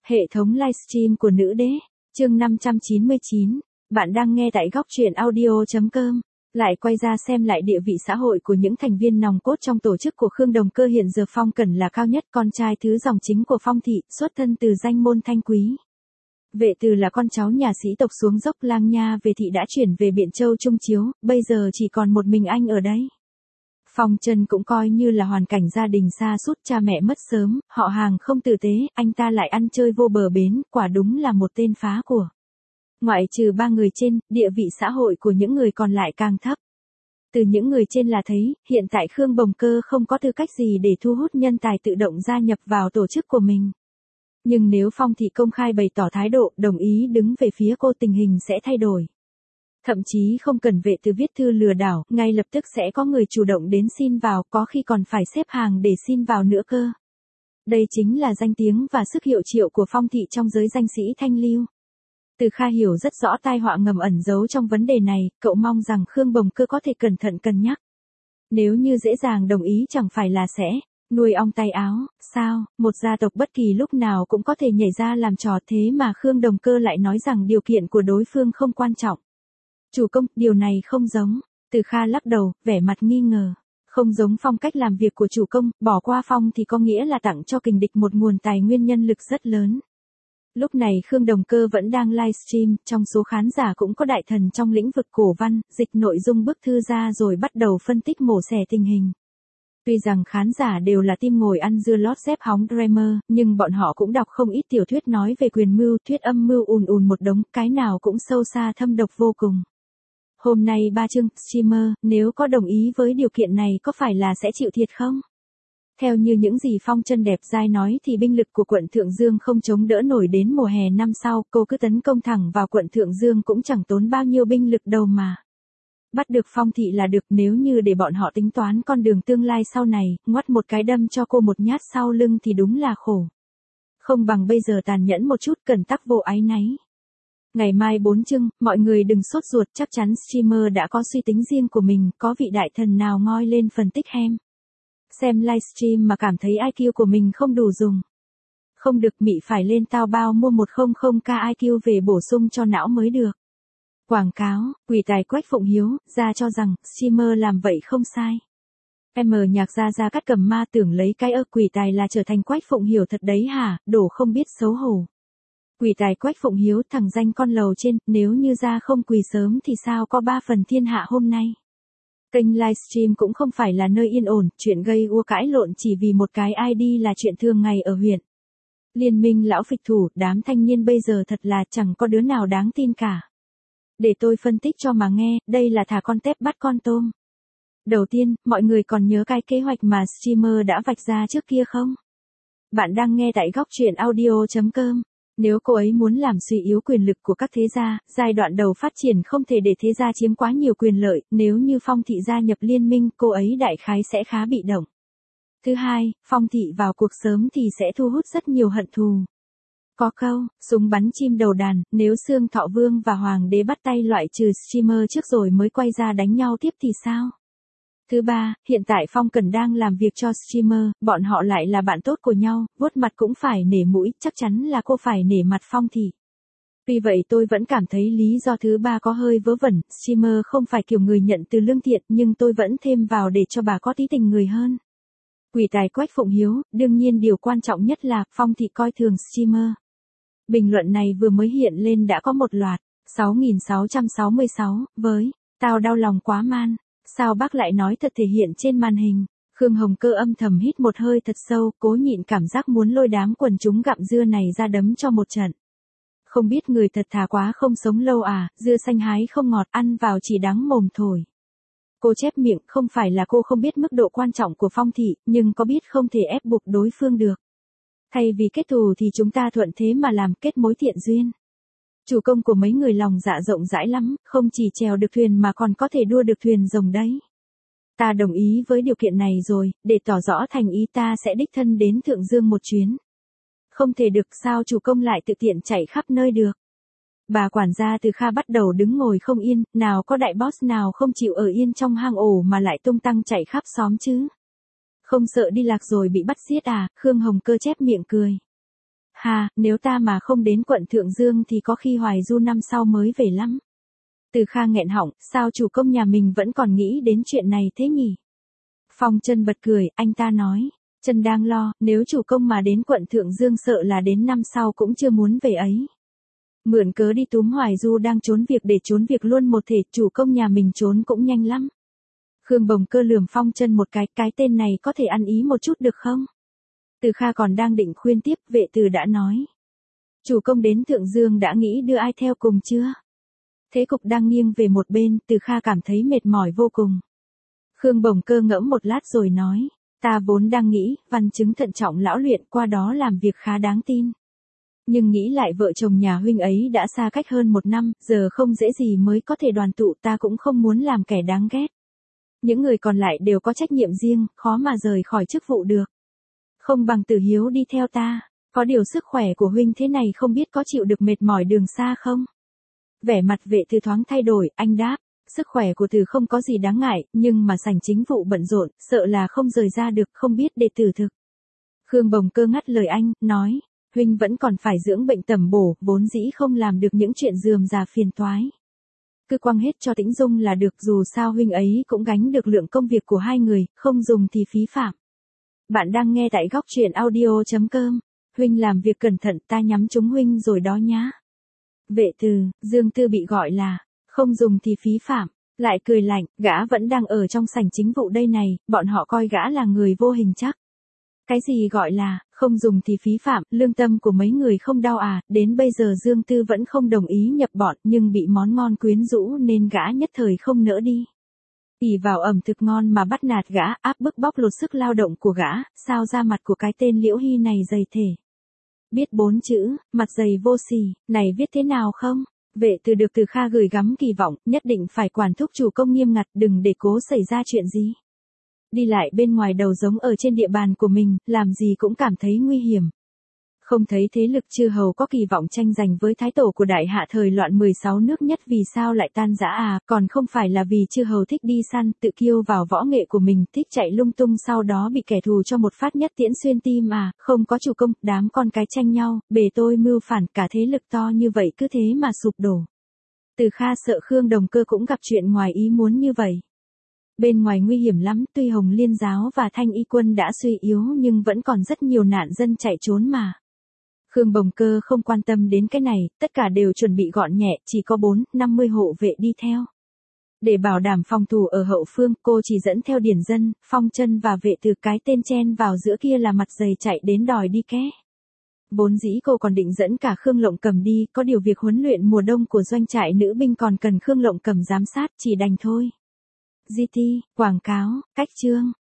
Hệ thống livestream của nữ đế, chương 599, bạn đang nghe tại góc truyện audio.com. Lại quay ra xem lại địa vị xã hội của những thành viên nòng cốt trong tổ chức của Khương Đồng Cơ. Hiện giờ Phong Cẩn là cao nhất, con trai thứ dòng chính của Phong thị, xuất thân từ danh môn Thanh Quý. Vệ Từ là con cháu nhà sĩ tộc xuống dốc Lang Nha về thị đã chuyển về Biện Châu Trung Chiếu, bây giờ chỉ còn một mình anh ở đấy. Phong Trân cũng coi như là hoàn cảnh gia đình xa sút, cha mẹ mất sớm, họ hàng không tử tế, anh ta lại ăn chơi vô bờ bến, quả đúng là một tên phá của. Ngoại trừ ba người trên, địa vị xã hội của những người còn lại càng thấp. Từ những người trên là thấy, hiện tại Khương Đồng Cơ không có tư cách gì để thu hút nhân tài tự động gia nhập vào tổ chức của mình. Nhưng nếu Phong thị công khai bày tỏ thái độ, đồng ý đứng về phía cô, tình hình sẽ thay đổi. Thậm chí không cần Vệ Từ viết thư lừa đảo, ngay lập tức sẽ có người chủ động đến xin vào, có khi còn phải xếp hàng để xin vào nữa cơ. Đây chính là danh tiếng và sức hiệu triệu của Phong thị trong giới danh sĩ thanh lưu. Từ Kha hiểu rất rõ tai họa ngầm ẩn giấu trong vấn đề này, cậu mong rằng Khương Đồng Cơ có thể cẩn thận cân nhắc. Nếu như dễ dàng đồng ý chẳng phải là sẽ nuôi ong tay áo, sao, một gia tộc bất kỳ lúc nào cũng có thể nhảy ra làm trò, thế mà Khương Đồng Cơ lại nói rằng điều kiện của đối phương không quan trọng. Chủ công, điều này không giống. Từ Kha lắc đầu, vẻ mặt nghi ngờ. Không giống phong cách làm việc của chủ công, bỏ qua Phong thì có nghĩa là tặng cho kình địch một nguồn tài nguyên nhân lực rất lớn. Lúc này Khương Đồng Cơ vẫn đang livestream, trong số khán giả cũng có đại thần trong lĩnh vực cổ văn, dịch nội dung bức thư ra rồi bắt đầu phân tích mổ xẻ tình hình. Tuy rằng khán giả đều là tim ngồi ăn dưa lót dép hóng dreamer, nhưng bọn họ cũng đọc không ít tiểu thuyết nói về quyền mưu, thuyết âm mưu ùn một đống, cái nào cũng sâu xa thâm độc vô cùng. Hôm nay ba chương, streamer, nếu có đồng ý với điều kiện này có phải là sẽ chịu thiệt không? Theo như những gì Phong Trân đẹp dai nói thì binh lực của quận Thượng Dương không chống đỡ nổi đến mùa hè năm sau, cô cứ tấn công thẳng vào quận Thượng Dương cũng chẳng tốn bao nhiêu binh lực đâu mà. Bắt được Phong thị là được, nếu như để bọn họ tính toán con đường tương lai sau này, ngoắt một cái đâm cho cô một nhát sau lưng thì đúng là khổ. Không bằng bây giờ tàn nhẫn một chút, cẩn tắc vô áy náy. Ngày mai 4 chương, mọi người đừng sốt ruột, chắc chắn streamer đã có suy tính riêng của mình, có vị đại thần nào ngoi lên phân tích hem. Xem livestream mà cảm thấy IQ của mình không đủ dùng. Không được, mị phải lên Taobao mua 100k IQ về bổ sung cho não mới được. Quảng cáo, quỷ tài Quách Phụng Hiếu, ra cho rằng, streamer làm vậy không sai. Nhạc ra cắt cầm ma tưởng lấy cái quỷ tài là trở thành Quách Phụng Hiểu thật đấy hả, đổ không biết xấu hổ. Quỷ tài Quách Phụng Hiếu, thằng danh con lầu trên, nếu như ra không quỳ sớm thì sao có 3 phần thiên hạ hôm nay. Kênh livestream cũng không phải là nơi yên ổn, chuyện gây ua cãi lộn chỉ vì một cái ID là chuyện thường ngày ở huyện. Liên minh lão phịch thủ, đám thanh niên bây giờ thật là chẳng có đứa nào đáng tin cả. Để tôi phân tích cho mà nghe, đây là thả con tép bắt con tôm. Đầu tiên, mọi người còn nhớ cái kế hoạch mà streamer đã vạch ra trước kia không? Bạn đang nghe tại góc truyện audio.com. Nếu cô ấy muốn làm suy yếu quyền lực của các thế gia, giai đoạn đầu phát triển không thể để thế gia chiếm quá nhiều quyền lợi, nếu như Phong thị gia nhập liên minh, cô ấy đại khái sẽ khá bị động. Thứ hai, Phong thị vào cuộc sớm thì sẽ thu hút rất nhiều hận thù. Có câu, súng bắn chim đầu đàn, nếu Xương Thọ Vương và Hoàng đế bắt tay loại trừ streamer trước rồi mới quay ra đánh nhau tiếp thì sao? Thứ ba, hiện tại Phong Cẩn đang làm việc cho streamer, bọn họ lại là bạn tốt của nhau, vuốt mặt cũng phải nể mũi, chắc chắn là cô phải nể mặt Phong thị. Vì vậy tôi vẫn cảm thấy lý do thứ ba có hơi vớ vẩn, streamer không phải kiểu người nhận từ lương thiện, nhưng tôi vẫn thêm vào để cho bà có tí tình người hơn. Quỷ tài Quách Phụng Hiếu, đương nhiên điều quan trọng nhất là Phong thị coi thường streamer. Bình luận này vừa mới hiện lên đã có một loạt, 6.666, với, tao đau lòng quá man. Sao bác lại nói thật thể hiện trên màn hình? Khương Hồng Cơ âm thầm hít một hơi thật sâu, cố nhịn cảm giác muốn lôi đám quần chúng gặm dưa này ra đấm cho một trận. Không biết người thật thà quá không sống lâu à, dưa xanh hái không ngọt, ăn vào chỉ đắng mồm thổi. Cô chép miệng, không phải là cô không biết mức độ quan trọng của Phong thị, nhưng có biết không thể ép buộc đối phương được. Thay vì kết thù thì chúng ta thuận thế mà làm, kết mối thiện duyên. Chủ công của mấy người lòng dạ rộng rãi lắm, không chỉ chèo được thuyền mà còn có thể đua được thuyền rồng đấy. Ta đồng ý với điều kiện này rồi, để tỏ rõ thành ý ta sẽ đích thân đến Thượng Dương một chuyến. Không thể được, sao chủ công lại tự tiện chạy khắp nơi được. Bà quản gia Từ Kha bắt đầu đứng ngồi không yên, nào có đại boss nào không chịu ở yên trong hang ổ mà lại tung tăng chạy khắp xóm chứ. Không sợ đi lạc rồi bị bắt giết à, Khương Hồng Cơ chép miệng cười. Ha, nếu ta mà không đến quận Thượng Dương thì có khi Hoài Du năm sau mới về lắm. Từ Kha nghẹn họng, sao chủ công nhà mình vẫn còn nghĩ đến chuyện này thế nhỉ? Phong Chân bật cười, anh ta nói, Chân đang lo, nếu chủ công mà đến quận Thượng Dương sợ là đến năm sau cũng chưa muốn về ấy. Mượn cớ đi túm Hoài Du đang trốn việc để trốn việc luôn một thể, chủ công nhà mình trốn cũng nhanh lắm. Khương Bồng Cơ lườm Phong Chân một cái tên này có thể ăn ý một chút được không? Từ Kha còn đang định khuyên tiếp, Vệ Từ đã nói. Chủ công đến Thượng Dương đã nghĩ đưa ai theo cùng chưa? Thế cục đang nghiêng về một bên, Từ Kha cảm thấy mệt mỏi vô cùng. Khương Bồng Cơ ngẫm một lát rồi nói, ta vốn đang nghĩ, văn chứng thận trọng lão luyện qua đó làm việc khá đáng tin. Nhưng nghĩ lại vợ chồng nhà huynh ấy đã xa cách hơn 1 năm, giờ không dễ gì mới có thể đoàn tụ, ta cũng không muốn làm kẻ đáng ghét. Những người còn lại đều có trách nhiệm riêng, khó mà rời khỏi chức vụ được. Không bằng Tử Hiếu đi theo ta, có điều sức khỏe của huynh thế này không biết có chịu được mệt mỏi đường xa không? Vẻ mặt Vệ Từ thoáng thay đổi, anh đáp, sức khỏe của Từ không có gì đáng ngại, nhưng mà sảnh chính vụ bận rộn, sợ là không rời ra được, không biết để tử thực. Khương Bồng Cơ ngắt lời anh, nói, huynh vẫn còn phải dưỡng bệnh tẩm bổ, vốn dĩ không làm được những chuyện rườm rà phiền toái. Cứ quăng hết cho Tĩnh Dung là được, dù sao huynh ấy cũng gánh được lượng công việc của hai người, không dùng thì phí phạm. Bạn đang nghe tại góc truyện audio.com. Huynh làm việc cẩn thận, ta nhắm trúng huynh rồi đó nhá. Vệ Từ, Dương Tư bị gọi là, không dùng thì phí phạm, lại cười lạnh, gã vẫn đang ở trong sảnh chính vụ đây này, bọn họ coi gã là người vô hình chắc. Cái gì gọi là, không dùng thì phí phạm, lương tâm của mấy người không đau à, đến bây giờ Dương Tư vẫn không đồng ý nhập bọn, nhưng bị món ngon quyến rũ nên gã nhất thời không nỡ đi. ỷ vào ẩm thực ngon mà bắt nạt gã, áp bức bóc lột sức lao động của gã, sao da mặt của cái tên Liễu Hy này dày thể. Biết 4 chữ, mặt dày vô sỉ, này viết thế nào không? Vệ Từ được Từ Kha gửi gắm kỳ vọng, nhất định phải quản thúc chủ công nghiêm ngặt, đừng để cố xảy ra chuyện gì. Đi lại bên ngoài đầu giống ở trên địa bàn của mình, làm gì cũng cảm thấy nguy hiểm. Không thấy thế lực chư hầu có kỳ vọng tranh giành với thái tổ của đại hạ thời loạn 16 nước nhất vì sao lại tan rã à, còn không phải là vì chư hầu thích đi săn, tự kiêu vào võ nghệ của mình, thích chạy lung tung sau đó bị kẻ thù cho một phát nhất tiễn xuyên tim à, không có chủ công, đám con cái tranh nhau, bề tôi mưu phản, cả thế lực to như vậy cứ thế mà sụp đổ. Từ Kha sợ Khương Đồng Cơ cũng gặp chuyện ngoài ý muốn như vậy. Bên ngoài nguy hiểm lắm, tuy Hồng Liên giáo và Thanh Y quân đã suy yếu nhưng vẫn còn rất nhiều nạn dân chạy trốn mà. Khương Bồng Cơ không quan tâm đến cái này, tất cả đều chuẩn bị gọn nhẹ, chỉ có 50 hộ vệ đi theo. Để bảo đảm phòng thủ ở hậu phương, cô chỉ dẫn theo Điển Dân, Phong Chân và Vệ Từ, cái tên chen vào giữa kia là mặt dày chạy đến đòi đi ké. Vốn dĩ cô còn định dẫn cả Khương Lộng Cầm đi, có điều việc huấn luyện mùa đông của doanh trại nữ binh còn cần Khương Lộng Cầm giám sát, chỉ đành thôi. GT, quảng cáo, cách chương.